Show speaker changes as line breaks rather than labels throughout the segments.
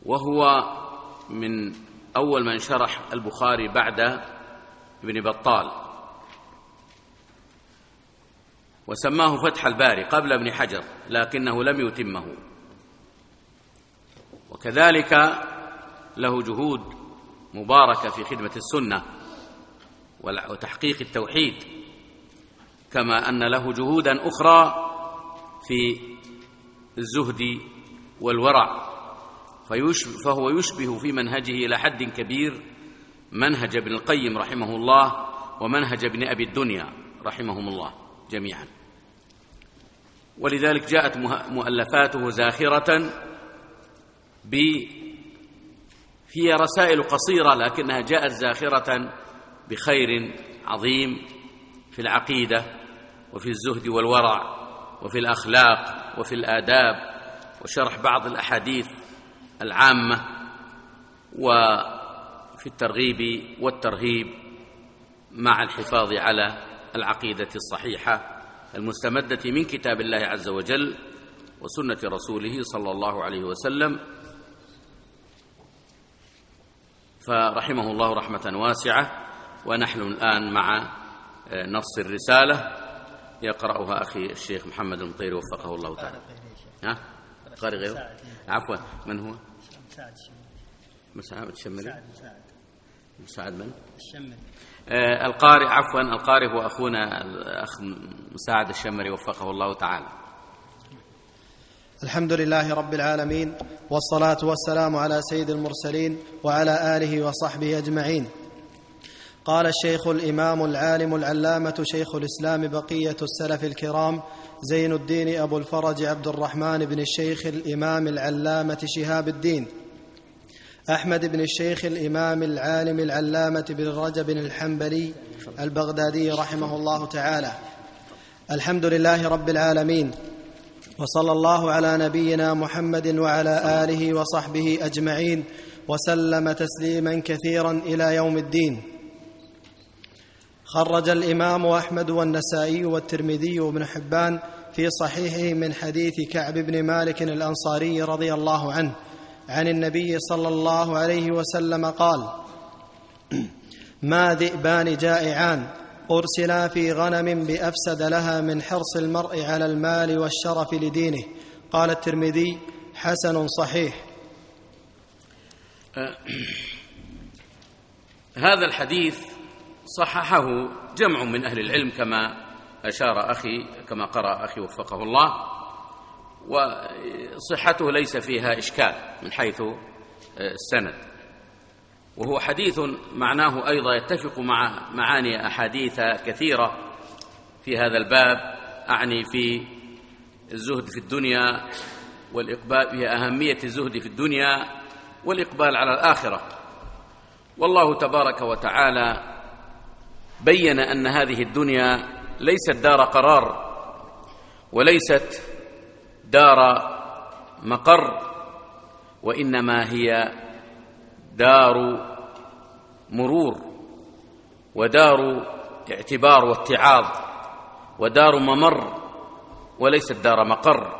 وهو من أول من شرح البخاري بعد ابن بطال، وسماه فتح الباري قبل ابن حجر لكنه لم يتمه. وكذلك له جهود مباركة في خدمة السنة وتحقيق التوحيد، كما أن له جهودا أخرى في الزهد والورع، فهو يشبه في منهجه إلى حد كبير منهج ابن القيم رحمه الله ومنهج ابن أبي الدنيا رحمهم الله جميعا. ولذلك جاءت مؤلفاته زاخرة هي رسائل قصيرة لكنها جاءت زاخرة بخير عظيم في العقيدة وفي الزهد والورع وفي الأخلاق وفي الآداب وشرح بعض الأحاديث العامة وفي الترغيب والترهيب مع الحفاظ على العقيدة الصحيحة المستمدة من كتاب الله عز وجل وسنة رسوله صلى الله عليه وسلم. فرحمه الله رحمة واسعة. ونحن الآن مع نص الرسالة يقرأها أخي الشيخ محمد المطيري وفقه الله تعالى. قارئ غيره؟ عفوا، من هو؟ مساعد الشمري. مساعد من؟ الشمري. القارئ، عفوا، القارئ هو أخونا الأخ مساعد الشمري وفقه الله تعالى.
الحمد لله رب العالمين، والصلاة والسلام على سيد المرسلين وعلى آله وصحبه أجمعين. قال الشيخ الإمام العالم العلامة شيخ الإسلام بقية السلف الكرام زين الدين أبو الفرج عبد الرحمن بن الشيخ الإمام العلامة شهاب الدين أحمد بن الشيخ الإمام العالم العلامة بن رجب الحنبلي البغدادي رحمه الله تعالى. الحمد لله رب العالمين، وصلى الله على نبينا محمد وعلى آله وصحبه أجمعين وسلم تسليما كثيرا إلى يوم الدين. خرج الإمام أحمد والنسائي والترمذي وابن حبان في صحيحه من حديث كعب بن مالك الأنصاري رضي الله عنه عن النبي صلى الله عليه وسلم قال: ما ذئبان جائعان أرسلا في غنم بأفسد لها من حرص المرء على المال والشرف لدينه. قال الترمذي: حسن صحيح.
هذا الحديث صححه جمع من أهل العلم كما أشار أخي، كما قرأ أخي وفقه الله، وصحته ليس فيها إشكال من حيث السند، وهو حديث معناه أيضا يتفق مع معاني أحاديث كثيرة في هذا الباب، أعني في الزهد في الدنيا والإقبال، في أهمية الزهد في الدنيا والإقبال على الآخرة. والله تبارك وتعالى بين أن هذه الدنيا ليست دار قرار وليست دار مقر، وإنما هي دار مرور ودار اعتبار واتعاظ ودار ممر وليست دار مقر،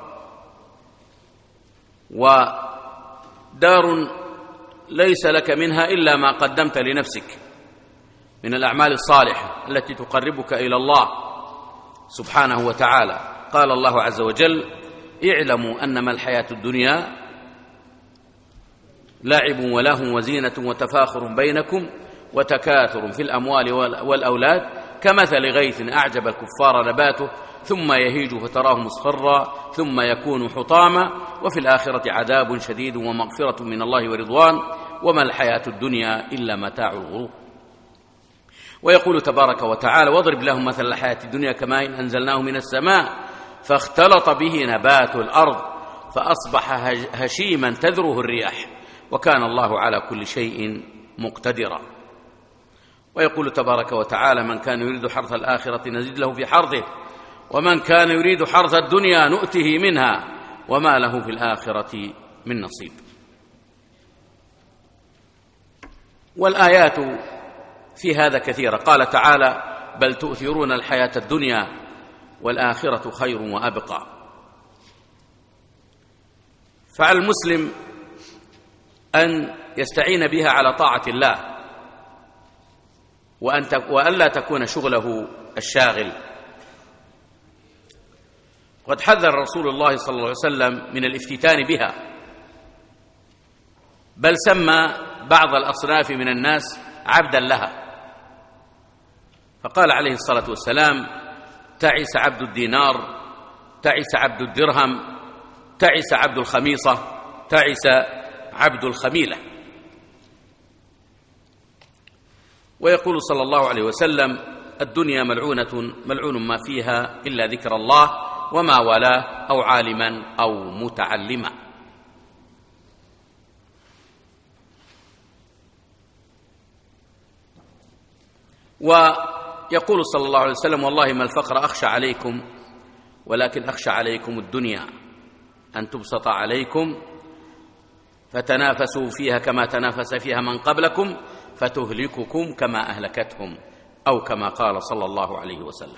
ودار ليس لك منها إلا ما قدمت لنفسك من الأعمال الصالحة التي تقربك إلى الله سبحانه وتعالى. قال الله عز وجل: اعلموا أنما الحياة الدنيا لعب ولهو وزينة وتفاخر بينكم وتكاثر في الأموال والأولاد كمثل غيث أعجب الكفار نباته ثم يهيج فتراه مصفرا ثم يكون حطاما وفي الآخرة عذاب شديد ومغفرة من الله ورضوان وما الحياة الدنيا إلا متاع الغرور. ويقول تبارك وتعالى: واضرب لهم مثل الحياة الدنيا كماء أنزلناه من السماء فاختلط به نبات الأرض فأصبح هشيما تذروه الرياح وكان الله على كل شيء مقتدرا. ويقول تبارك وتعالى: من كان يريد حرث الآخرة نزد له في حرثه ومن كان يريد حرث الدنيا نؤته منها وما له في الآخرة من نصيب. والآيات في هذا كثيرة. قال تعالى: بل تؤثرون الحياة الدنيا والآخرة خير وأبقى. فعلى المسلم أن يستعين بها على طاعة الله، وألا تكون شغله الشاغل. قد حذر رسول الله صلى الله عليه وسلم من الافتتان بها، بل سمى بعض الأصناف من الناس عبدا لها، فقال عليه الصلاة والسلام: تعس عبد الدينار، تعس عبد الدرهم، تعس عبد الخميصة، تعس عبد الخميلة. ويقول صلى الله عليه وسلم: الدنيا ملعونة ملعون ما فيها إلا ذكر الله وما والاه أو عالما أو متعلما. ويقول صلى الله عليه وسلم: والله ما الفقر أخشى عليكم ولكن أخشى عليكم الدنيا أن تبسط عليكم فتنافسوا فيها كما تنافس فيها من قبلكم فتهلككم كما أهلكتهم، أو كما قال صلى الله عليه وسلم.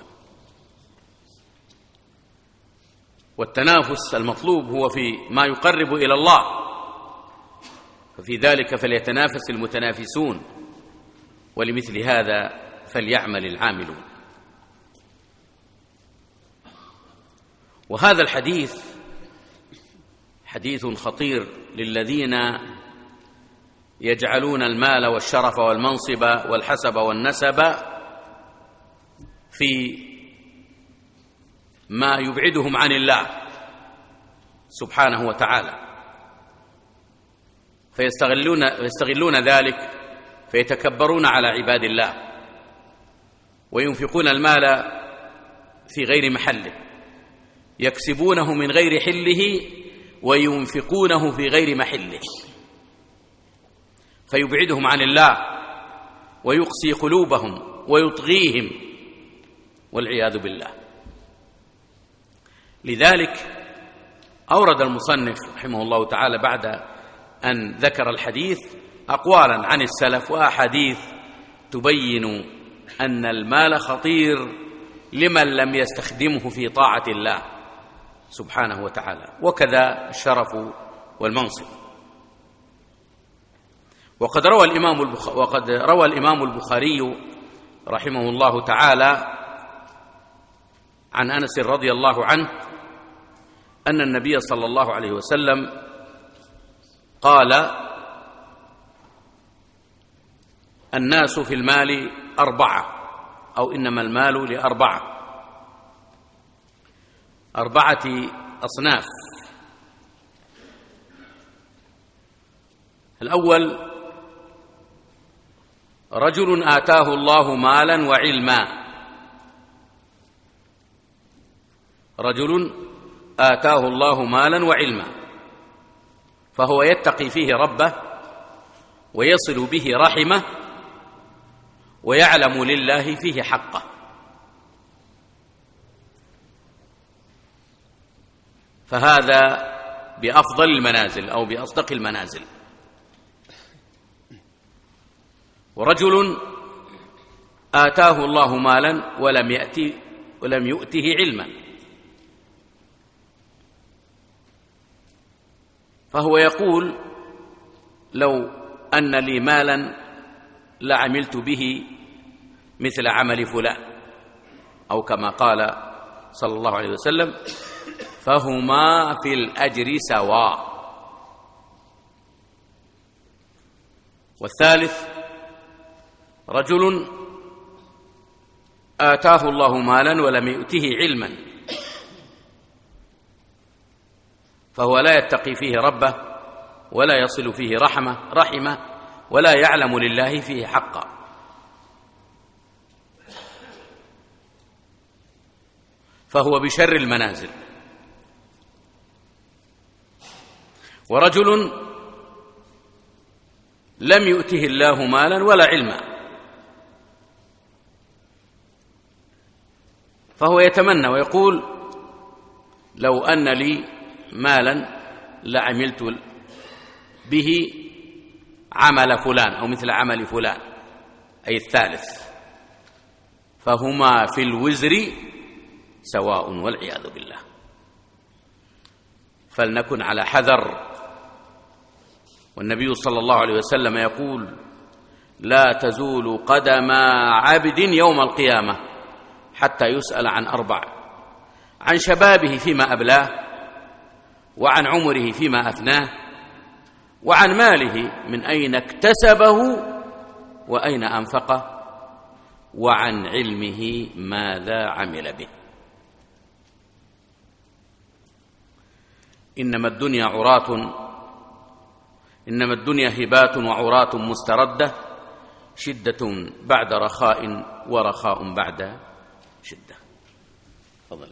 والتنافس المطلوب هو في ما يقرب إلى الله، ففي ذلك فليتنافس المتنافسون، ولمثل هذا فليعمل العاملون. وهذا الحديث حديث خطير للذين يجعلون المال والشرف والمنصب والحسب والنسب في ما يبعدهم عن الله سبحانه وتعالى، فيستغلون ذلك فيتكبرون على عباد الله، وينفقون المال في غير محله، يكسبونه من غير حله وينفقونه في غير محله، فيبعدهم عن الله ويقسي قلوبهم ويطغيهم والعياذ بالله. لذلك أورد المصنف رحمه الله تعالى بعد أن ذكر الحديث أقوالا عن السلف وأحاديث تبين أن المال خطير لمن لم يستخدمه في طاعة الله سبحانه وتعالى، وكذا الشرف والمنصب. وقد روى الإمام البخاري رحمه الله تعالى عن أنس رضي الله عنه أن النبي صلى الله عليه وسلم قال: الناس في المال أربعة، أو إنما المال أربعة أصناف. الأول: رجل آتاه الله مالا وعلما، رجل آتاه الله مالا وعلما، فهو يتقي فيه ربه ويصل به رحمه ويعلم لله فيه حقه، فهذا بأفضل المنازل أو بأصدق المنازل. ورجل آتاه الله مالا ولم يؤته علما، فهو يقول: لو أن لي مالا لعملت به مثل عمل فلان، أو كما قال صلى الله عليه وسلم: فهما في الأجر سواء. والثالث: رجل آتاه الله مالا ولم يؤته علما، فهو لا يتقي فيه ربه ولا يصل فيه رحمه ولا يعلم لله فيه حقا، فهو بشر المنازل. ورجل لم يؤته الله مالا ولا علما، فهو يتمنى ويقول: لو أن لي مالا لعملت به عمل فلان أو مثل عمل فلان، أي الثالث، فهما في الوزر سواء والعياذ بالله. فلنكن على حذر والنبي صلى الله عليه وسلم يقول: لا تزول قدم عبد يوم القيامة حتى يسأل عن 4: عن شبابه فيما أبلاه، وعن عمره فيما أفناه، وعن ماله من أين اكتسبه وأين أنفقه، وعن علمه ماذا عمل به. إنما الدنيا هبات وعرات مستردة، شدة بعد رخاء ورخاء بعد شدة. تفضل.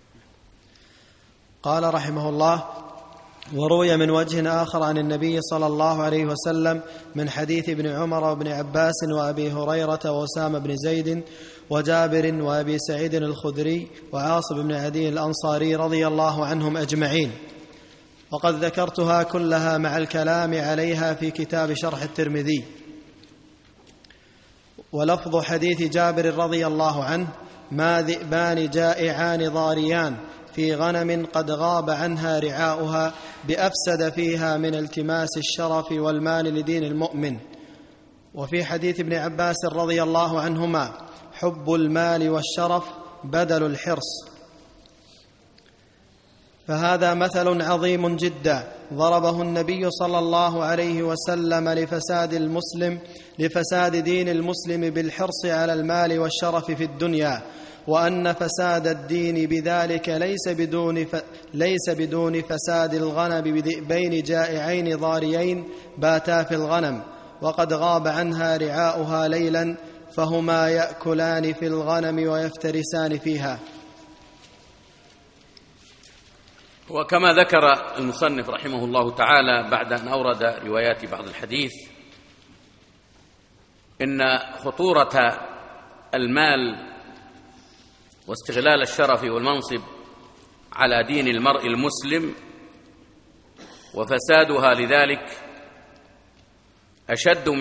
قال رحمه الله: وروي من وجه آخر عن النبي صلى الله عليه وسلم من حديث ابن عمر وابن عباس وأبي هريرة وأسامة بن زيد وجابر وأبي سعيد الخدري وعاصم بن عدي الأنصاري رضي الله عنهم أجمعين، وقد ذكرتها كلها مع الكلام عليها في كتاب شرح الترمذي. ولفظ حديث جابر رضي الله عنه: ما ذئبان جائعان ضاريان في غنم قد غاب عنها رعاؤها بأفسد فيها من التماس الشرف والمال لدين المؤمن. وفي حديث ابن عباس رضي الله عنهما: حب المال والشرف بدل الحرص. فهذا مثل عظيم جدا ضربه النبي صلى الله عليه وسلم لفساد دين المسلم بالحرص على المال والشرف في الدنيا، وأن فساد الدين بذلك ليس بدون فساد الغنم بذئبين جائعين ضاريين باتا في الغنم وقد غاب عنها رعاؤها ليلا، فهما يأكلان في الغنم ويفترسان فيها.
وكما ذكر المصنف رحمه الله تعالى بعد أن أورد روايات بعض الحديث، إن خطورة المال واستغلال الشرف والمنصب على دين المرء المسلم وفسادها لذلك أشد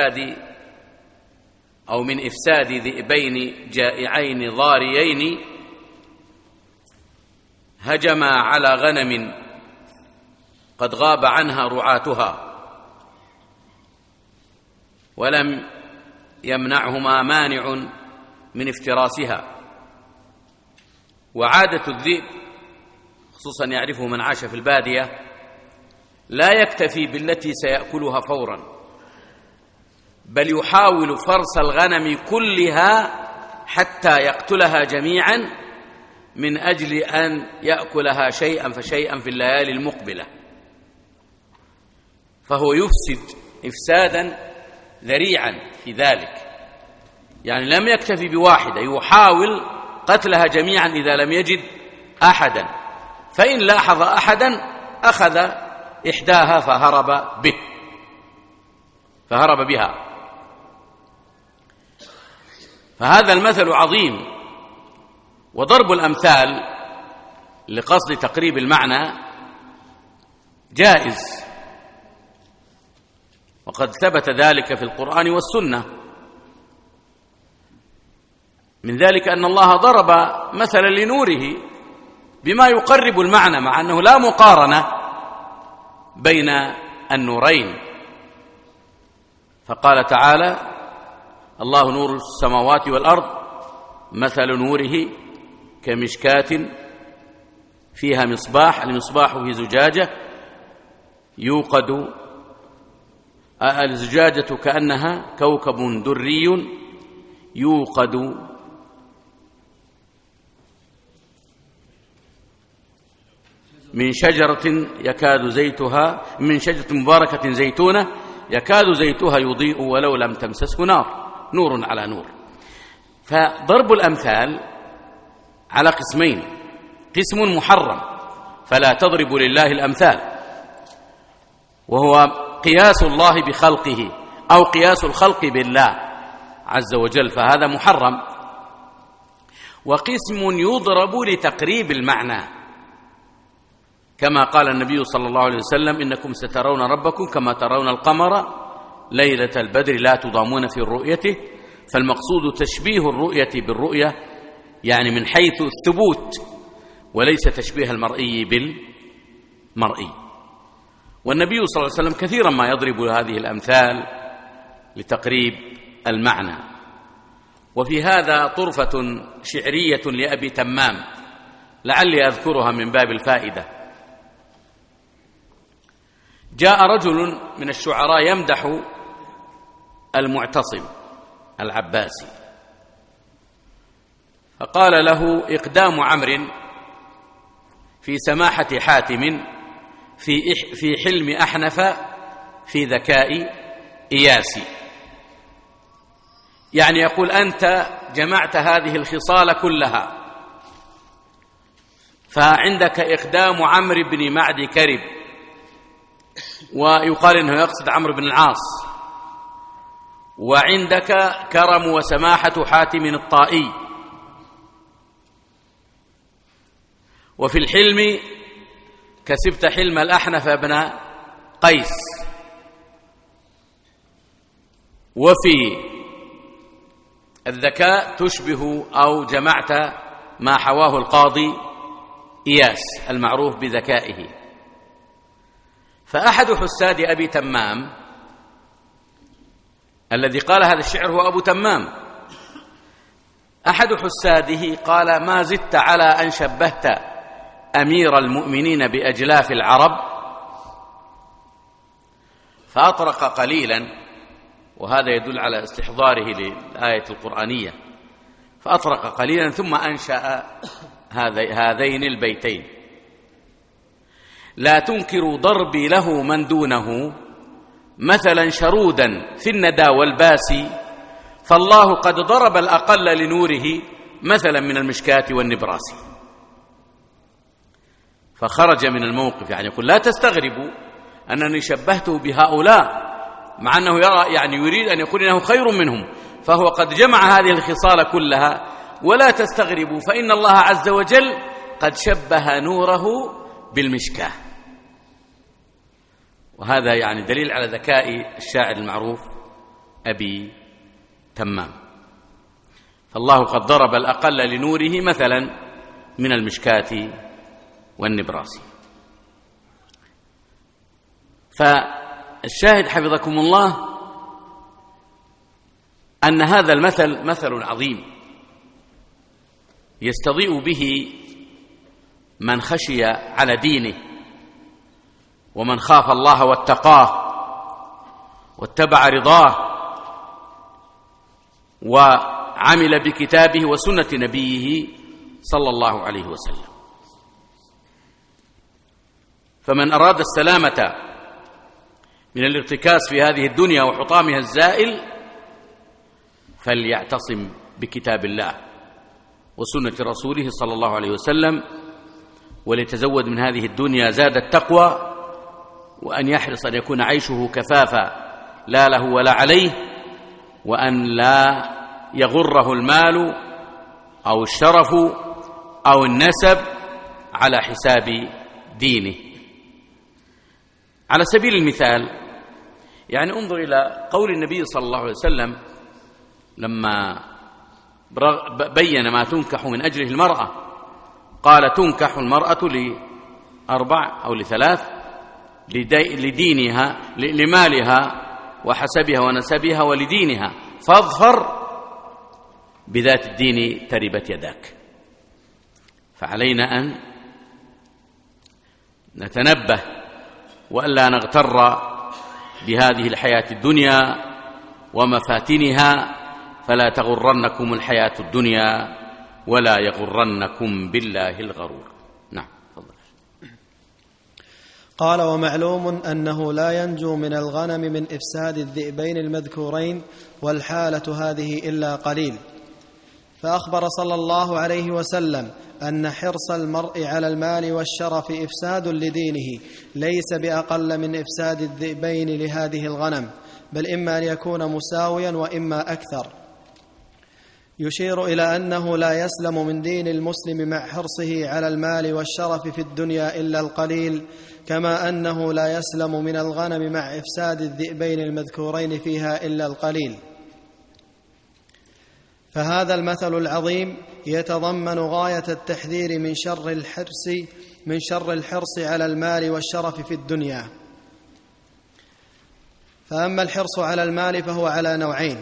من إفساد ذئبين جائعين ضاريين هجما على غنم قد غاب عنها رعاتها ولم يمنعهما مانع من افتراسها. وعادة الذئب خصوصا يعرفه من عاش في البادية لا يكتفي بالتي سيأكلها فورا، بل يحاول فرس الغنم كلها حتى يقتلها جميعا من أجل أن يأكلها شيئا فشيئا في الليالي المقبلة، فهو يفسد إفسادا ذريعا في ذلك. يعني لم يكتفي بواحدة، يحاول قتلها جميعا إذا لم يجد أحدا، فإن لاحظ أحدا أخذ إحداها فهرب بها. فهذا المثل عظيم، وضرب الأمثال لقصد تقريب المعنى جائز، وقد ثبت ذلك في القرآن والسنة. من ذلك أن الله ضرب مثلا لنوره بما يقرب المعنى، مع أنه لا مقارنة بين النورين. فقال تعالى: الله نور السماوات والأرض مثل نوره كمشكاة فيها مصباح، المصباح في زجاجة يوقد، الزجاجة كأنها كوكب دري يوقد من شجرة مباركة زيتونة يكاد زيتها يضيء ولو لم تمسسه نور على نور. فضرب الأمثال على قسمين: قسم محرم فلا تضربوا لله الأمثال، وهو قياس الله بخلقه أو قياس الخلق بالله عز وجل، فهذا محرم. وقسم يضرب لتقريب المعنى، كما قال النبي صلى الله عليه وسلم: إنكم سترون ربكم كما ترون القمر ليلة البدر لا تضامون في رؤيته. فالمقصود تشبيه الرؤية بالرؤية، يعني من حيث الثبوت، وليس تشبيه المرئي بالمرئي. والنبي صلى الله عليه وسلم كثيرا ما يضرب هذه الأمثال لتقريب المعنى. وفي هذا طرفة شعرية لأبي تمام لعلي أذكرها من باب الفائدة. جاء رجل من الشعراء يمدح المعتصم العباسي، فقال له: إقدام عمرو في سماحة حاتم في حلم أحنف في ذكاء إياسي. يعني يقول: أنت جمعت هذه الخصال كلها، فعندك إقدام عمرو بن معد كرب، ويقال إنه يقصد عمرو بن العاص، وعندك كرم وسماحة حاتم الطائي، وفي الحلم كسبت حلم الأحنف بن قيس، وفي الذكاء تشبه أو جمعت ما حواه القاضي إياس المعروف بذكائه. فأحد حساد أبي تمام الذي قال هذا الشعر هو أبو تمام، أحد حساده قال: ما زدت على أن شبهت أمير المؤمنين بأجلاف العرب. فأطرق قليلا، وهذا يدل على استحضاره للآية القرآنية، فأطرق قليلا ثم أنشأ هذين البيتين: لا تنكروا ضربي له من دونه مثلا شرودا في الندى والباسي، فالله قد ضرب الأقل لنوره مثلا من المشكاة والنبراس. فخرج من الموقف، يعني يقول: لا تستغربوا أنني شبهته بهؤلاء، مع أنه يرى يعني يريد أن يقول إنه خير منهم، فهو قد جمع هذه الخصال كلها. ولا تستغربوا فإن الله عز وجل قد شبه نوره بالمشكاة. وهذا يعني دليل على ذكاء الشاعر المعروف أبي تمام. فالله قد ضرب الأقل لنوره مثلا من المشكاة والنبراس. فالشاهد حفظكم الله أن هذا المثل مثل عظيم يستضيء به من خشي على دينه، ومن خاف الله واتقاه واتبع رضاه وعمل بكتابه وسنة نبيه صلى الله عليه وسلم. فمن أراد السلامة من الارتكاز في هذه الدنيا وحطامها الزائل فليعتصم بكتاب الله وسنة رسوله صلى الله عليه وسلم، وليتزود من هذه الدنيا زاد التقوى، وأن يحرص أن يكون عيشه كفافا لا له ولا عليه، وأن لا يغره المال أو الشرف أو النسب على حساب دينه. على سبيل المثال، يعني انظر إلى قول النبي صلى الله عليه وسلم لما بين ما تنكح من أجله المرأة، قال: تنكح المرأة لأربع أو لثلاث: لدينها، لمالها وحسبها ونسبها، ولدينها، فاظفر بذات الدين تربت يداك. فعلينا أن نتنبه وألا نغتر بهذه الحياة الدنيا ومفاتنها، فلا تغرنكم الحياة الدنيا ولا يغرنكم بالله الغرور. نعم، تفضل.
قال: ومعلوم أنه لا ينجو من الغنم من إفساد الذئبين المذكورين، والحالة هذه إلا قليل. فأخبر صلى الله عليه وسلم أن حرص المرء على المال والشرف إفساد لدينه، ليس بأقل من إفساد الذئبين لهذه الغنم، بل إما أن يكون مساويا وإما أكثر. يشير إلى أنه لا يسلم من دين المسلم مع حرصه على المال والشرف في الدنيا إلا القليل، كما أنه لا يسلم من الغنم مع إفساد الذئبين المذكورين فيها إلا القليل. فهذا المثل العظيم يتضمن غاية التحذير من شر الحرص على المال والشرف في الدنيا، فأما الحرص على المال فهو على نوعين: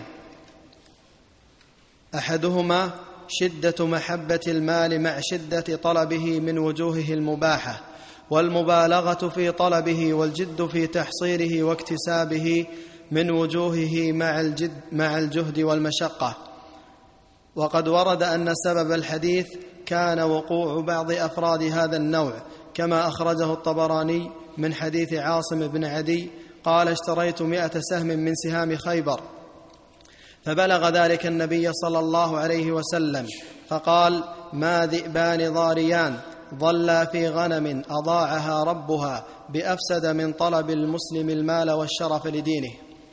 أحدهما شدة محبة المال مع شدة طلبه من وجوهه المباحة، والمبالغة في طلبه والجد في تحصيله واكتسابه من وجوهه مع الجهد والمشقة. وقد ورد أن سبب الحديث كان وقوع بعض أفراد هذا النوع، كما أخرجه الطبراني من حديث عاصم بن عدي قال: اشتريت 100 سهم من سهام خيبر، فبلغ ذلك النبي صلى الله عليه وسلم فقال: ما ذئبان ضاريان ظلا في غنم أضاعها ربها بأفسد من طلب المسلم المال والشرف لدينه.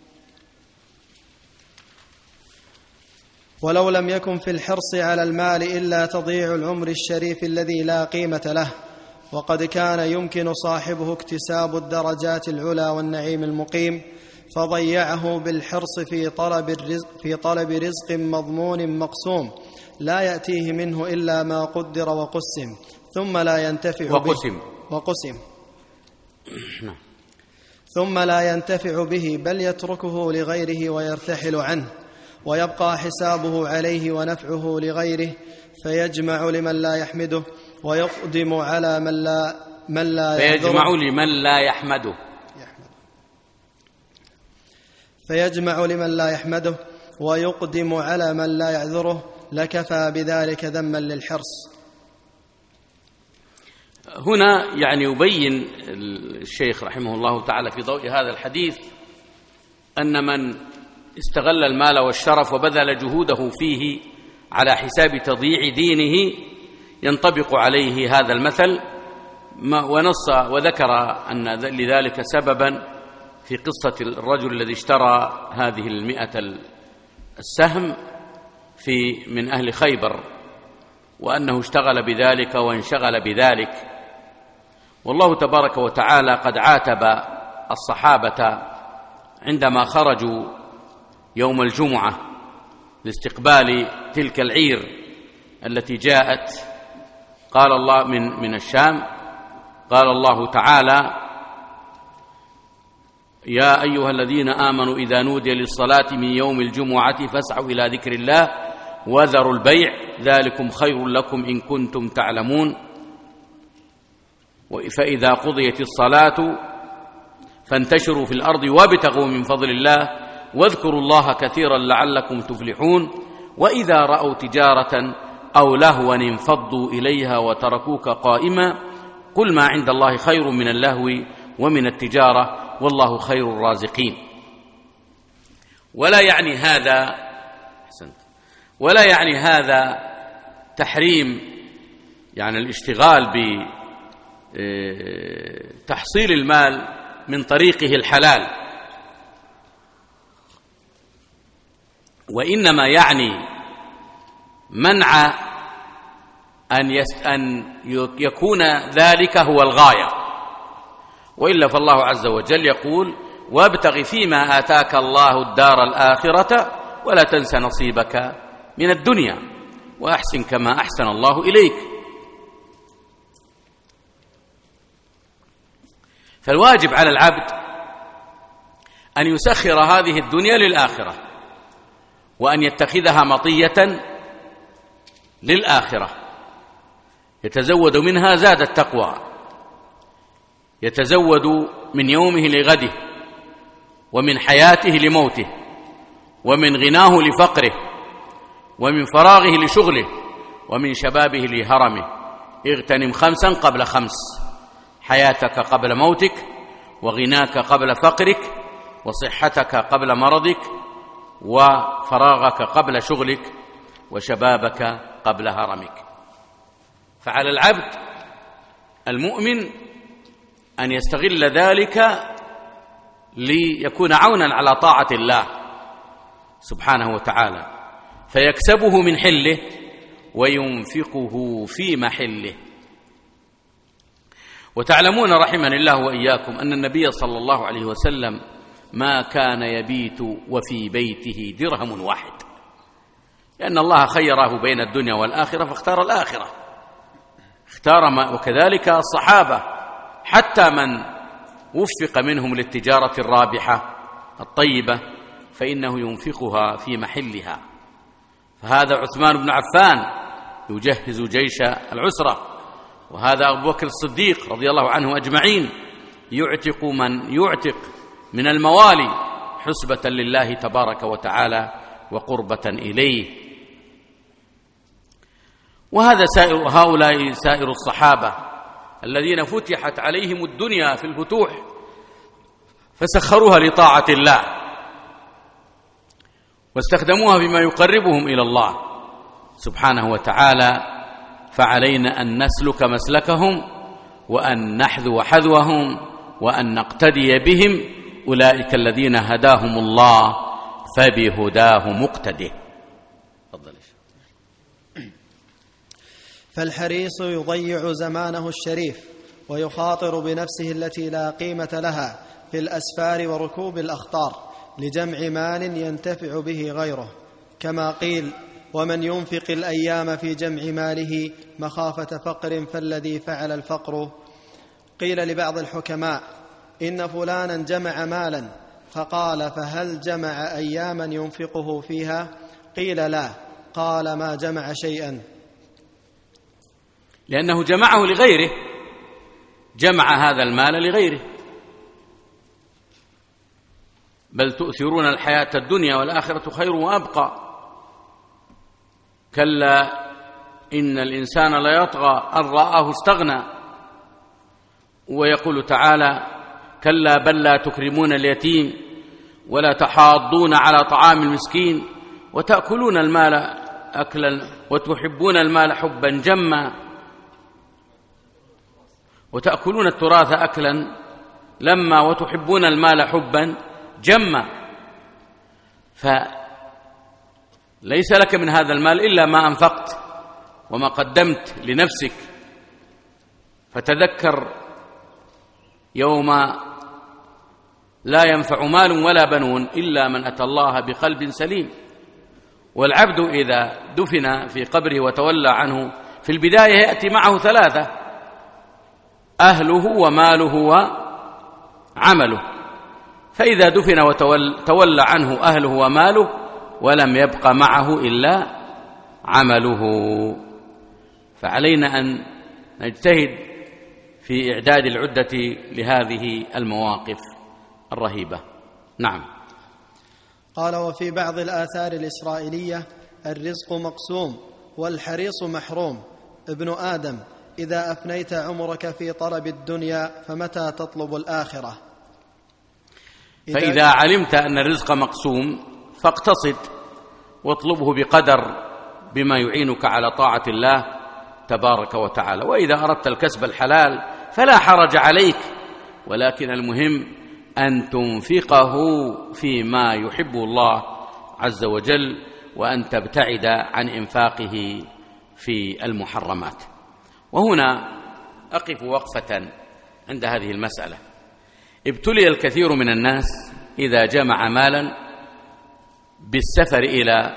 ولو لم يكن في الحرص على المال إلا تضييع العمر الشريف الذي لا قيمة له، وقد كان يمكن صاحبه اكتساب الدرجات العلى والنعيم المقيم، فضيعه بالحرص في طلب رزق مضمون مقسوم لا يأتيه منه إلا ما قدر وقسم، ثم لا ينتفع ثم لا ينتفع به، بل يتركه لغيره ويرتحل عنه، ويبقى حسابه عليه ونفعه لغيره، فيجمع لمن لا يحمده ويقدم على من لا
فيجمع لمن لا يحمده
فيجمع لمن لا يحمده ويقدم على من لا يعذره، لكفى بذلك ذما للحرص.
هنا يعني يبين الشيخ رحمه الله تعالى في ضوء هذا الحديث أن من استغل المال والشرف وبذل جهوده فيه على حساب تضييع دينه ينطبق عليه هذا المثل، ونص وذكر أن لذلك سببا في قصة الرجل الذي اشترى هذه 100 السهم من أهل خيبر، وأنه اشتغل بذلك وانشغل بذلك. والله تبارك وتعالى قد عاتب الصحابة عندما خرجوا يوم الجمعة لاستقبال تلك العير التي جاءت قال الله من الشام. قال الله تعالى: يا أيها الذين آمنوا إذا نودي للصلاة من يوم الجمعة فاسعوا إلى ذكر الله وذروا البيع ذلكم خير لكم إن كنتم تعلمون. فإذا قضيت الصلاة فانتشروا في الأرض وابتغوا من فضل الله واذكروا الله كثيرا لعلكم تفلحون. وإذا رأوا تجارة أو لهوا انفضوا إليها وتركوك قائما قل ما عند الله خير من اللهو ومن التجارة والله خير الرازقين. ولا يعني هذا تحريم يعني الاشتغال بتحصيل المال من طريقه الحلال، وإنما يعني منع أن يكون ذلك هو الغاية، وإلا فالله عز وجل يقول: وابتغ فيما آتاك الله الدار الآخرة ولا تنس نصيبك من الدنيا وأحسن كما أحسن الله إليك. فالواجب على العبد أن يسخر هذه الدنيا للآخرة، وأن يتخذها مطية للآخرة، يتزود منها زاد التقوى، يتزود من يومه لغده، ومن حياته لموته، ومن غناه لفقره، ومن فراغه لشغله، ومن شبابه لهرمه. اغتنم 5 قبل 5: حياتك قبل موتك، وغناك قبل فقرك، وصحتك قبل مرضك، وفراغك قبل شغلك، وشبابك قبل هرمك. فعلى العبد المؤمن أن يستغل ذلك ليكون عونا على طاعة الله سبحانه وتعالى، فيكسبه من حله وينفقه في محله. وتعلمون رحمني الله وإياكم أن النبي صلى الله عليه وسلم ما كان يبيت وفي بيته درهم واحد، لأن الله خيره بين الدنيا والآخرة فاختار الآخرة، وكذلك الصحابة حتى من وفق منهم للتجارة الرابحة الطيبة فإنه ينفقها في محلها. فهذا عثمان بن عفان يجهز جيش العسرة، وهذا أبو بكر الصديق رضي الله عنه أجمعين يعتق من يعتق من الموالي حسبة لله تبارك وتعالى وقربة إليه. وهذا هؤلاء سائر الصحابة الذين فتحت عليهم الدنيا في الفتوح فسخروها لطاعة الله واستخدموها بما يقربهم إلى الله سبحانه وتعالى. فعلينا أن نسلك مسلكهم وأن نحذو حذوهم وأن نقتدي بهم، أولئك الذين هداهم الله فبهداه مقتده.
فالحريص يضيع زمانه الشريف ويخاطر بنفسه التي لا قيمة لها في الأسفار وركوب الأخطار لجمع مال ينتفع به غيره، كما قيل: ومن ينفق الأيام في جمع ماله مخافة فقر فالذي فعل الفقر. قيل لبعض الحكماء: إن فلانا جمع مالا، فقال: فهل جمع أياما ينفقه فيها؟ قيل: لا. قال: ما جمع شيئا.
لأنه جمعه لغيره، جمع هذا المال لغيره. بل تؤثرون الحياة الدنيا والآخرة خير وأبقى. كلا إن الإنسان ليطغى أن رآه استغنى. ويقول تعالى: كلا بل لا تكرمون اليتيم ولا تحاضون على طعام المسكين وتأكلون المال أكلا وتحبون المال حبا جما وتأكلون التراث أكلا لما وتحبون المال حبا جما. فليس لك من هذا المال إلا ما أنفقت وما قدمت لنفسك. فتذكر يوم لا ينفع مال ولا بنون إلا من أتى الله بقلب سليم. والعبد إذا دفن في قبره وتولى عنه في البداية يأتي معه ثلاثة: أهله وماله وعمله. فإذا دفن وتولى عنه أهله وماله ولم يبق معه إلا عمله. فعلينا أن نجتهد في إعداد العدة لهذه المواقف الرهيبة. نعم.
قال: وفي بعض الآثار الإسرائيلية: الرزق مقسوم والحريص محروم. ابن آدم، إذا أفنيت عمرك في طلب الدنيا فمتى تطلب الآخرة؟
فإذا علمت أن الرزق مقسوم فاقتصد واطلبه بقدر بما يعينك على طاعة الله تبارك وتعالى. وإذا أردت الكسب الحلال فلا حرج عليك، ولكن المهم أن تنفقه فيما يحبه الله عز وجل وأن تبتعد عن إنفاقه في المحرمات. وهنا أقف وقفة عند هذه المسألة. ابتلي الكثير من الناس إذا جمع مالا بالسفر إلى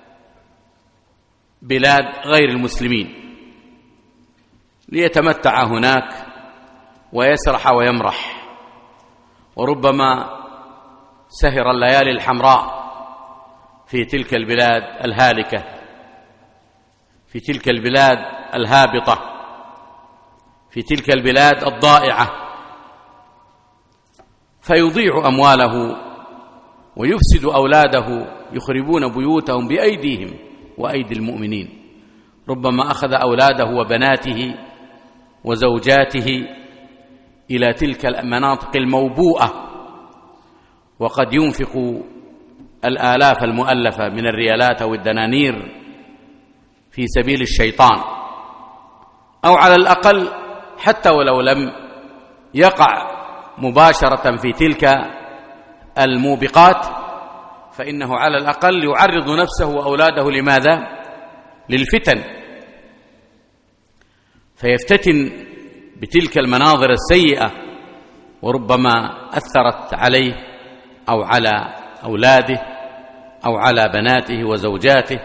بلاد غير المسلمين ليتمتع هناك ويسرح ويمرح، وربما سهر الليالي الحمراء في تلك البلاد الهالكة، في تلك البلاد الهابطة، في تلك البلاد الضائعة، فيضيع أمواله ويفسد أولاده، يخربون بيوتهم بأيديهم وأيدي المؤمنين. ربما أخذ أولاده وبناته وزوجاته إلى تلك المناطق الموبوءة، وقد ينفق الآلاف المؤلفة من الريالات أو الدنانير في سبيل الشيطان، أو على الأقل حتى ولو لم يقع مباشرة في تلك الموبقات فإنه على الأقل يعرض نفسه وأولاده لماذا؟ للفتن، فيفتتن بتلك المناظر السيئة، وربما أثرت عليه أو على أولاده أو على بناته وزوجاته،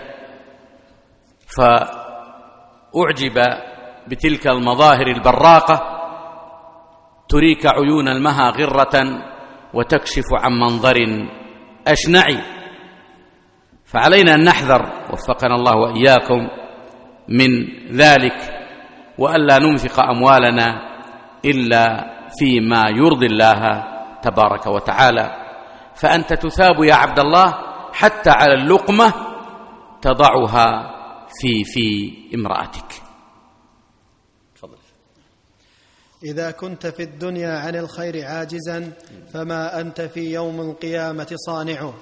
فأعجب بتلك المظاهر البراقة تريك عيون المها غرة وتكشف عن منظر أشنع. فعلينا أن نحذر وفقنا الله وإياكم من ذلك، وألا ننفق أموالنا إلا فيما يرضي الله تبارك وتعالى. فأنت تثاب يا عبد الله حتى على اللقمة تضعها في امرأتك. تفضل.
إذا كنت في الدنيا عن الخير عاجزا فما أنت في يوم القيامة صانعه.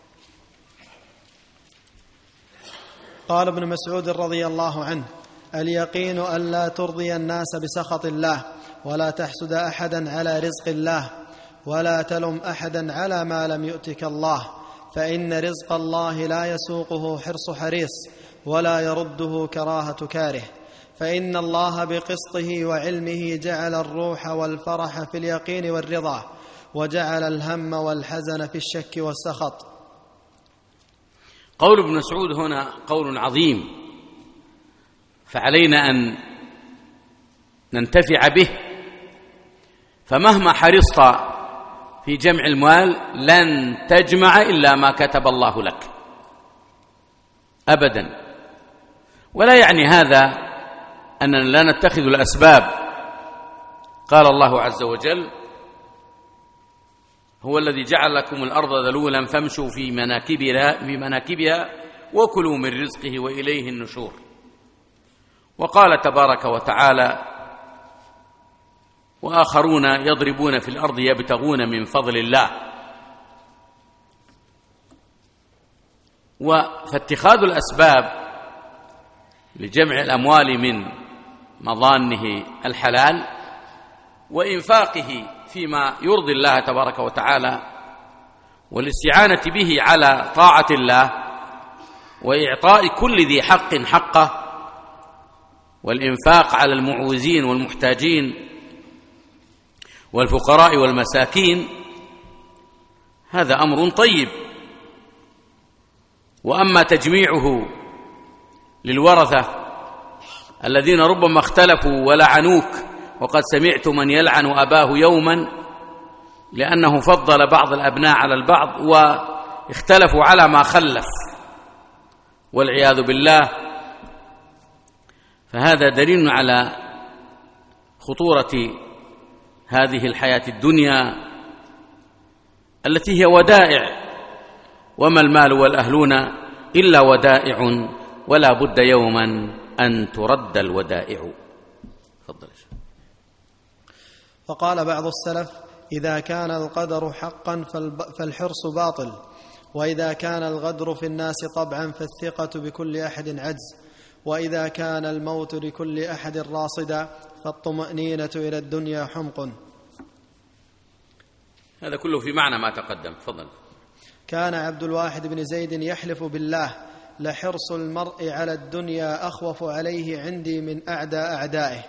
قال ابن مسعود رضي الله عنه: اليقين أن لا ترضي الناس بسخط الله، ولا تحسد أحدا على رزق الله، ولا تلم أحدا على ما لم يؤتك الله، فإن رزق الله لا يسوقه حرص حريص، ولا يرده كراهة كاره، فإن الله بقسطه وعلمه جعل الروح والفرح في اليقين والرضا، وجعل الهم والحزن في الشك والسخط.
قول ابن مسعود هنا قول عظيم، فعلينا أن ننتفع به. فمهما حرصت في جمع المال لن تجمع إلا ما كتب الله لك أبدا. ولا يعني هذا أننا لا نتخذ الأسباب. قال الله عز وجل: هو الذي جعل لكم الأرض ذلولا فامشوا في مناكبها وكلوا من رزقه وإليه النشور. وقال تبارك وتعالى: وآخرون يضربون في الأرض يبتغون من فضل الله. فاتخاذ الأسباب لجمع الأموال من مظانه الحلال وإنفاقه فيما يرضي الله تبارك وتعالى والاستعانة به على طاعة الله وإعطاء كل ذي حق حقه والإنفاق على المعوزين والمحتاجين والفقراء والمساكين، هذا أمر طيب. وأما تجميعه للورثة الذين ربما اختلفوا ولعنوك، وقد سمعت من يلعن أباه يوما لأنه فضل بعض الأبناء على البعض واختلفوا على ما خلف والعياذ بالله، فهذا دليل على خطورة هذه الحياة الدنيا التي هي ودائع، وما المال والأهلون إلا ودائع، ولا بد يوما أن ترد الودائع. تفضل.
فقال بعض السلف: إذا كان القدر حقا فالحرص باطل، وإذا كان الغدر في الناس طبعا فالثقة بكل أحد عجز، وإذا كان الموت لكل أحد راصدا فالطمأنينة إلى الدنيا حمق.
هذا كله في معنى ما تقدم. تفضل.
كان عبد الواحد بن زيد يحلف بالله: لحرص المرء على الدنيا أخوف عليه عندي من أعدائه.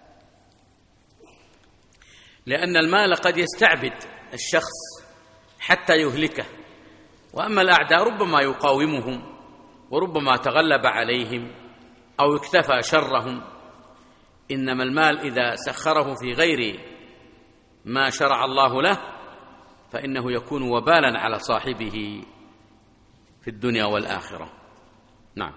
لأن المال قد يستعبد الشخص حتى يهلكه، وأما الأعداء ربما يقاومهم وربما تغلب عليهم أو اكتفى شرهم. إنما المال إذا سخره في غير ما شرع الله له فإنه يكون وبالا على صاحبه في الدنيا والآخرة. نعم.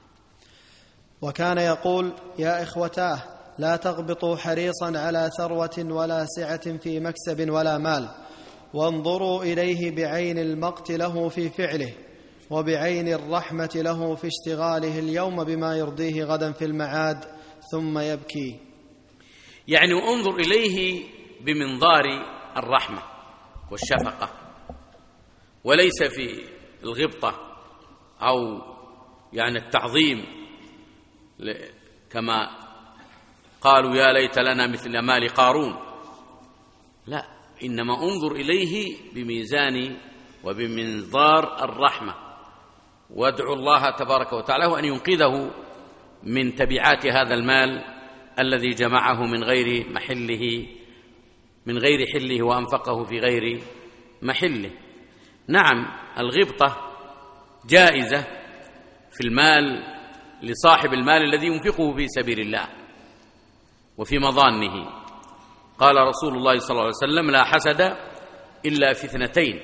وكان يقول: يا إخوتاه، لا تغبطوا حريصا على ثروة ولا سعة في مكسب ولا مال، وانظروا إليه بعين المقت له في فعله، وبعين الرحمة له في اشتغاله اليوم بما يرضيه غدا في المعاد، ثم يبكي.
يعني انظر إليه بمنظار الرحمة والشفقة، وليس في الغبطة أو يعني التعظيم كما قالوا يا ليت لنا مثل مال قارون. لا، إنما انظر إليه بميزان وبمنظار الرحمة، وادعو الله تبارك وتعالى أن ينقذه من تبعات هذا المال الذي جمعه من غير محله، من غير حله، وأنفقه في غير محله. نعم، الغبطة جائزة في المال لصاحب المال الذي ينفقه في سبيل الله وفي مظانه. قال رسول الله صلى الله عليه وسلم: لا حسد إلا في اثنتين: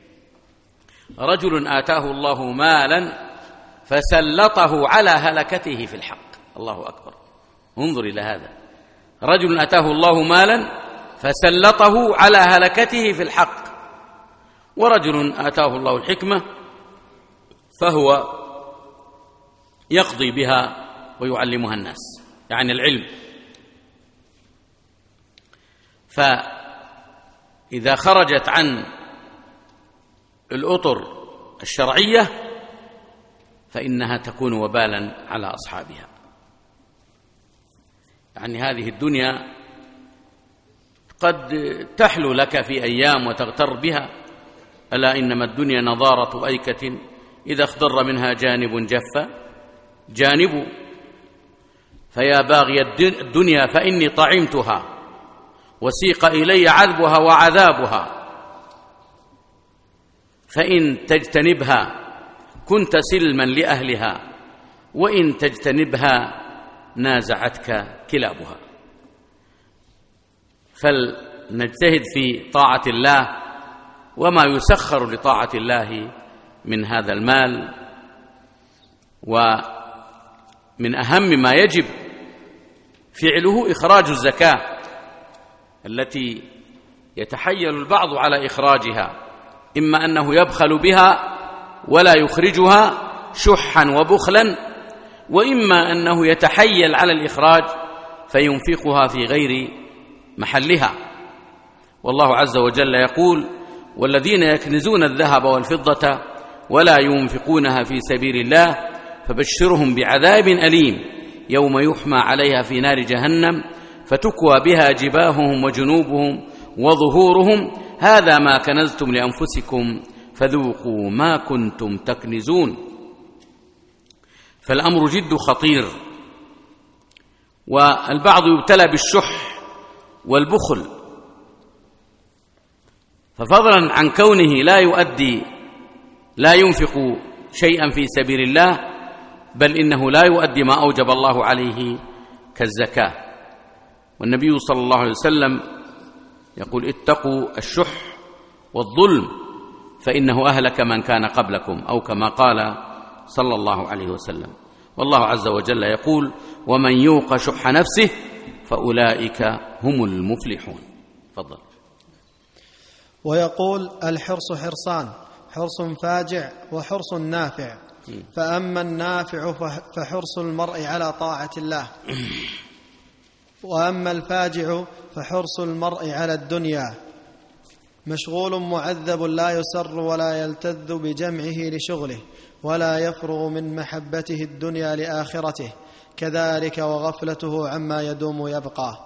رجل آتاه الله مالا فسلطه على هلكته في الحق. الله أكبر، انظر إلى هذا: رجل آتاه الله مالا فسلطه على هلكته في الحق، ورجل آتاه الله الحكمة فهو يقضي بها ويعلمها الناس، يعني العلم. فإذا خرجت عن الأطر الشرعية فإنها تكون وبالا على أصحابها. يعني هذه الدنيا قد تحلو لك في أيام وتغتر بها، ألا إنما الدنيا نضارة أيكة إذا اخضر منها جانب جف جانب، فيا باغي الدنيا فإني طعمتها وسيق إلي عذبها وعذابها، فإن تجتنبها كنت سلما لأهلها وإن تجتنبها نازعتك كلابها. فلنجتهد في طاعة الله وما يسخر لطاعة الله من هذا المال. ومن أهم ما يجب فعله إخراج الزكاة التي يتحيل البعض على إخراجها، إما أنه يبخل بها ولا يخرجها شحا وبخلا، وإما أنه يتحيل على الإخراج فينفقها في غير محلها. والله عز وجل يقول: والذين يكنزون الذهب والفضة ولا ينفقونها في سبيل الله فبشرهم بعذاب أليم يوم يحمى عليها في نار جهنم فتكوى بها جباههم وجنوبهم وظهورهم هذا ما كنزتم لأنفسكم فذوقوا ما كنتم تكنزون. فالأمر جد خطير، والبعض يبتلى بالشح والبخل، ففضلا عن كونه لا ينفق شيئا في سبيل الله، بل إنه لا يؤدي ما أوجب الله عليه كالزكاة. والنبي صلى الله عليه وسلم يقول: اتقوا الشح والظلم فإنه أهلك من كان قبلكم، أو كما قال صلى الله عليه وسلم. والله عز وجل يقول: ومن يوق شح نفسه فأولئك هم المفلحون. فضل.
ويقول: الحرص حرصان: حرص فاجع وحرص نافع. فأما النافع فحرص المرء على طاعة الله، وأما الفاجع فحرص المرء على الدنيا، مشغول معذب لا يسر ولا يلتذ بجمعه لشغله ولا يفرغ من محبته الدنيا لآخرته، كذلك وغفلته عما يدوم يبقى.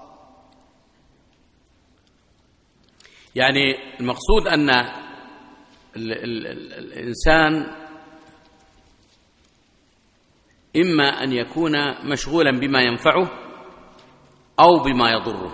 يعني المقصود أن الإنسان إما أن يكون مشغولا بما ينفعه أو بما يضره.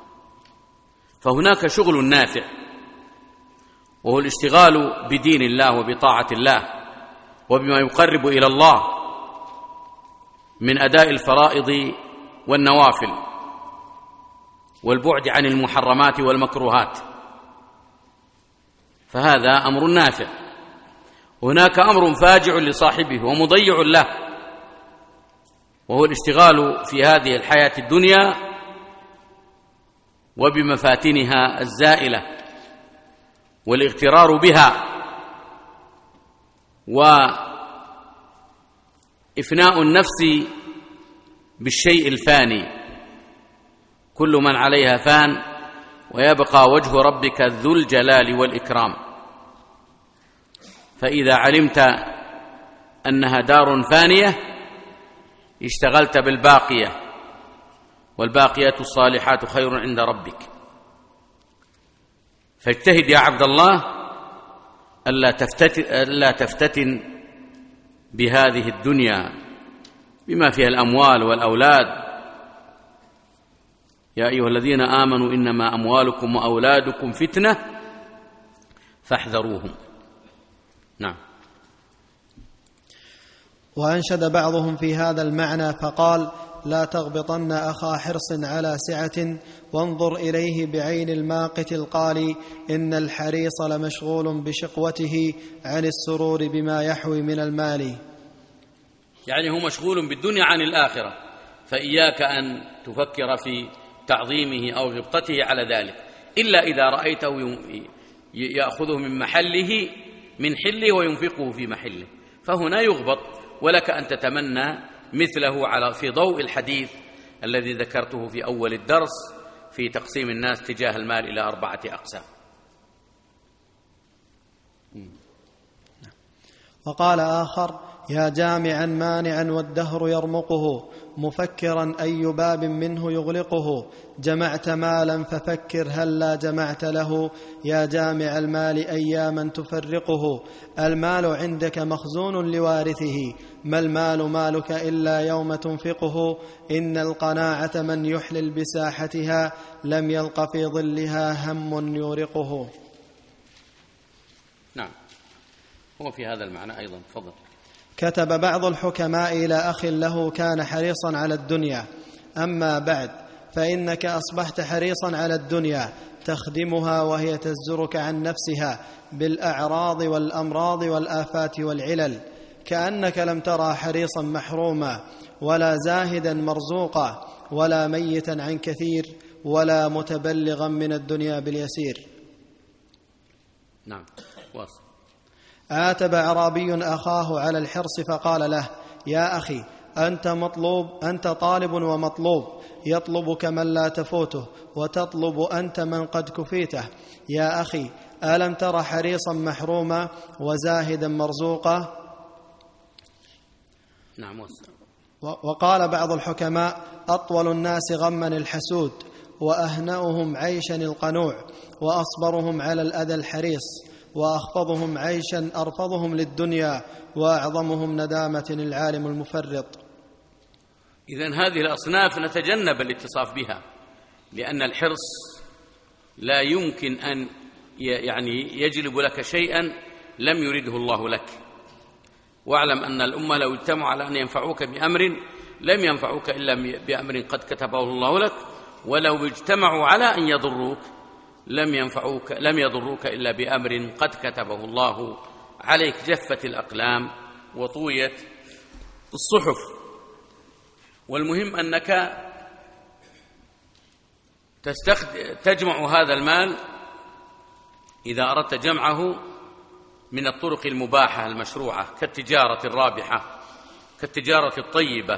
فهناك شغل نافع وهو الاشتغال بدين الله وبطاعة الله وبما يقرب إلى الله من أداء الفرائض والنوافل والبعد عن المحرمات والمكروهات، فهذا أمر نافع. هناك أمر فاجع لصاحبه ومضيع له، وهو الاشتغال في هذه الحياة الدنيا وبمفاتنها الزائلة والاغترار بها وإفناء النفس بالشيء الفاني. كل من عليها فان ويبقى وجه ربك ذو الجلال والإكرام. فإذا علمت أنها دار فانية اشتغلت بالباقية، والباقيات الصالحات خير عند ربك. فاجتهد يا عبد الله ألا تفتتن بهذه الدنيا بما فيها الأموال والأولاد. يا أيها الذين آمنوا إنما أموالكم وأولادكم فتنة فاحذروهم. نعم.
وأنشد بعضهم في هذا المعنى فقال: لا تغبطن أخا حرص على سعة وانظر إليه بعين الماقت القالي إن الحريص لمشغول بشقوته عن السرور بما يحوي من المال.
يعني هو مشغول بالدنيا عن الآخرة، فإياك أن تفكر في تعظيمه أو غبطته على ذلك، إلا إذا رأيته يأخذه من حله وينفقه في محله، فهنا يغبط. ولك أن تتمنى مثله في ضوء الحديث الذي ذكرته في أول الدرس في تقسيم الناس تجاه المال إلى 4 أقسام.
وقال آخر: يا جامعا مانعا والدهر يرمقه مفكرا أي باب منه يغلقه، جمعت مالا ففكر هل لا جمعت له، يا جامع المال أياما تفرقه، المال عندك مخزون لوارثه، ما المال مالك إلا يوم تنفقه، إن القناعة من يحلل بساحتها لم يلق في ظلها هم يورقه.
نعم، هو في هذا المعنى أيضا. تفضل.
كتب بعض الحكماء إلى أخ له كان حريصا على الدنيا: أما بعد فإنك أصبحت حريصا على الدنيا تخدمها وهي تزجرك عن نفسها بالأعراض والأمراض والآفات والعلل، كأنك لم ترى حريصا محروما ولا زاهدا مرزوقا ولا ميتا عن كثير ولا متبلغا من الدنيا باليسير.
نعم، واصل.
عاتب أعرابي أخاه على الحرص فقال له: يا أخي أنت طالب ومطلوب، يطلبك من لا تفوته وتطلب أنت من قد كفيته، يا أخي ألم تر حريصا محروما وزاهدا مرزوقا؟
نعم، واصل.
وقال بعض الحكماء: أطول الناس غما الحسود، وأهنأهم عيشا القنوع، وأصبرهم على الأذى الحريص، وأخفضهم عيشا أرفضهم للدنيا، وأعظمهم ندامة العالم المفرط.
إذن هذه الأصناف نتجنب الاتصاف بها، لأن الحرص لا يمكن أن يجلب لك شيئا لم يرده الله لك. واعلم أن الأمة لو اجتمعوا على أن ينفعوك بأمر لم ينفعوك إلا بأمر قد كتبه الله لك، ولو اجتمعوا على أن يضروك لم يضروك إلا بأمر قد كتبه الله عليك. جفت الأقلام وطويت الصحف. والمهم أنك تجمع هذا المال إذا أردت جمعه من الطرق المباحة المشروعة كالتجارة الرابحة، كالتجارة الطيبة،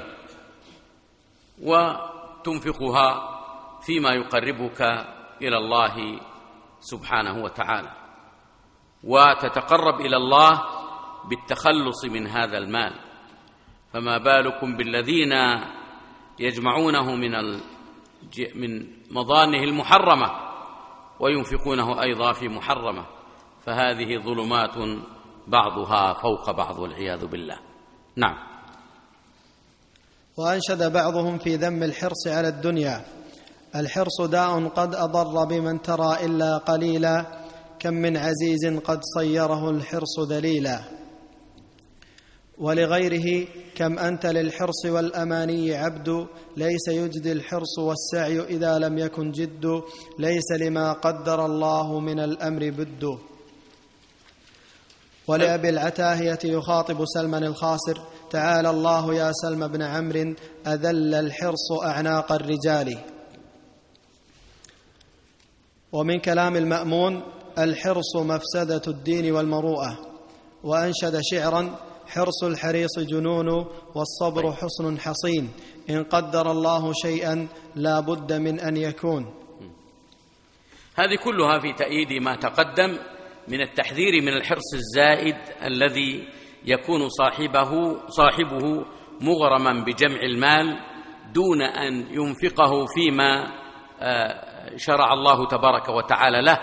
وتنفقها فيما يقربك إلى الله سبحانه وتعالى، وتتقرب إلى الله بالتخلص من هذا المال. فما بالكم بالذين يجمعونه من مظانه المحرمة وينفقونه أيضا في محرمة، فهذه ظلمات بعضها فوق بعض والعياذ بالله. نعم.
وأنشد بعضهم في ذم الحرص على الدنيا: الحرص داء قد أضر بمن ترى إلا قليلا، كم من عزيز قد صيره الحرص ذليلا. ولغيره: كم أنت للحرص والأماني عبد، ليس يجدي الحرص والسعي إذا لم يكن جد، ليس لما قدر الله من الأمر بد. ولأبي العتاهية يخاطب سلما الخاسر: تعالى الله يا سلم بن عمرو، أذل الحرص أعناق الرجال. ومن كلام المأمون: الحرص مفسدة الدين والمروءة. وأنشد شعرا: حرص الحريص جنون، والصبر حصن حصين، إن قدر الله شيئا لا بد من أن يكون.
هذه كلها في تأييد ما تقدم من التحذير من الحرص الزائد الذي يكون صاحبه مغرما بجمع المال دون أن ينفقه فيما شرع الله تبارك وتعالى له،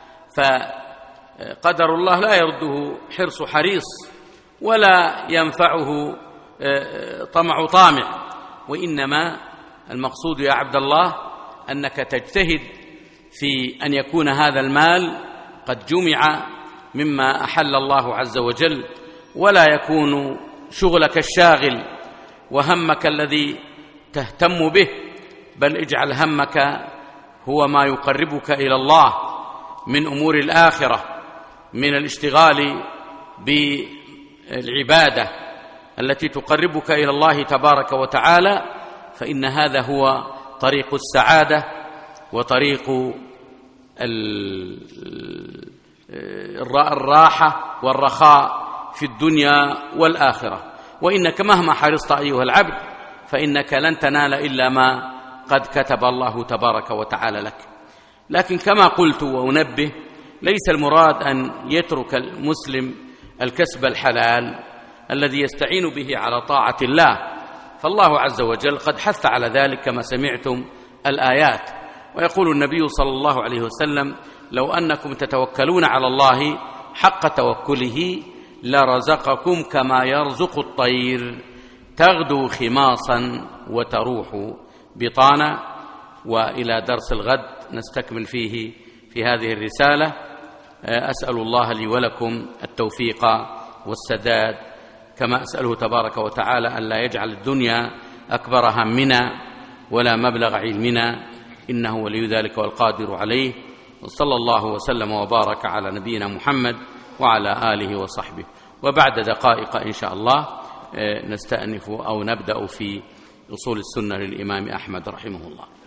فقدر الله لا يرده حرص حريص ولا ينفعه طمع طامع، وإنما المقصود يا عبد الله أنك تجتهد في أن يكون هذا المال قد جمع مما أحل الله عز وجل، ولا يكون شغلك الشاغل وهمك الذي تهتم به، بل اجعل همك هو ما يقربك إلى الله من أمور الآخرة، من الاشتغال بالعبادة التي تقربك إلى الله تبارك وتعالى، فإن هذا هو طريق السعادة وطريق الراحة والرخاء في الدنيا والآخرة. وإنك مهما حرصت أيها العبد فإنك لن تنال إلا ما قد كتب الله تبارك وتعالى لك. لكن كما قلت وأنبه، ليس المراد أن يترك المسلم الكسب الحلال الذي يستعين به على طاعة الله، فالله عز وجل قد حث على ذلك كما سمعتم الآيات. ويقول النبي صلى الله عليه وسلم: لو أنكم تتوكلون على الله حق توكله لرزقكم كما يرزق الطير تغدو خماصا وتروح بطانا. وإلى درس الغد نستكمل فيه في هذه الرسالة. أسأل الله لي ولكم التوفيق والسداد، كما أسأله تبارك وتعالى أن لا يجعل الدنيا أكبر همنا ولا مبلغ علمنا، إنه ولي ذلك والقادر عليه. وصلى الله وسلم وبارك على نبينا محمد وعلى آله وصحبه. وبعد دقائق إن شاء الله نستأنف أو نبدأ في أصول السنة للإمام أحمد رحمه الله.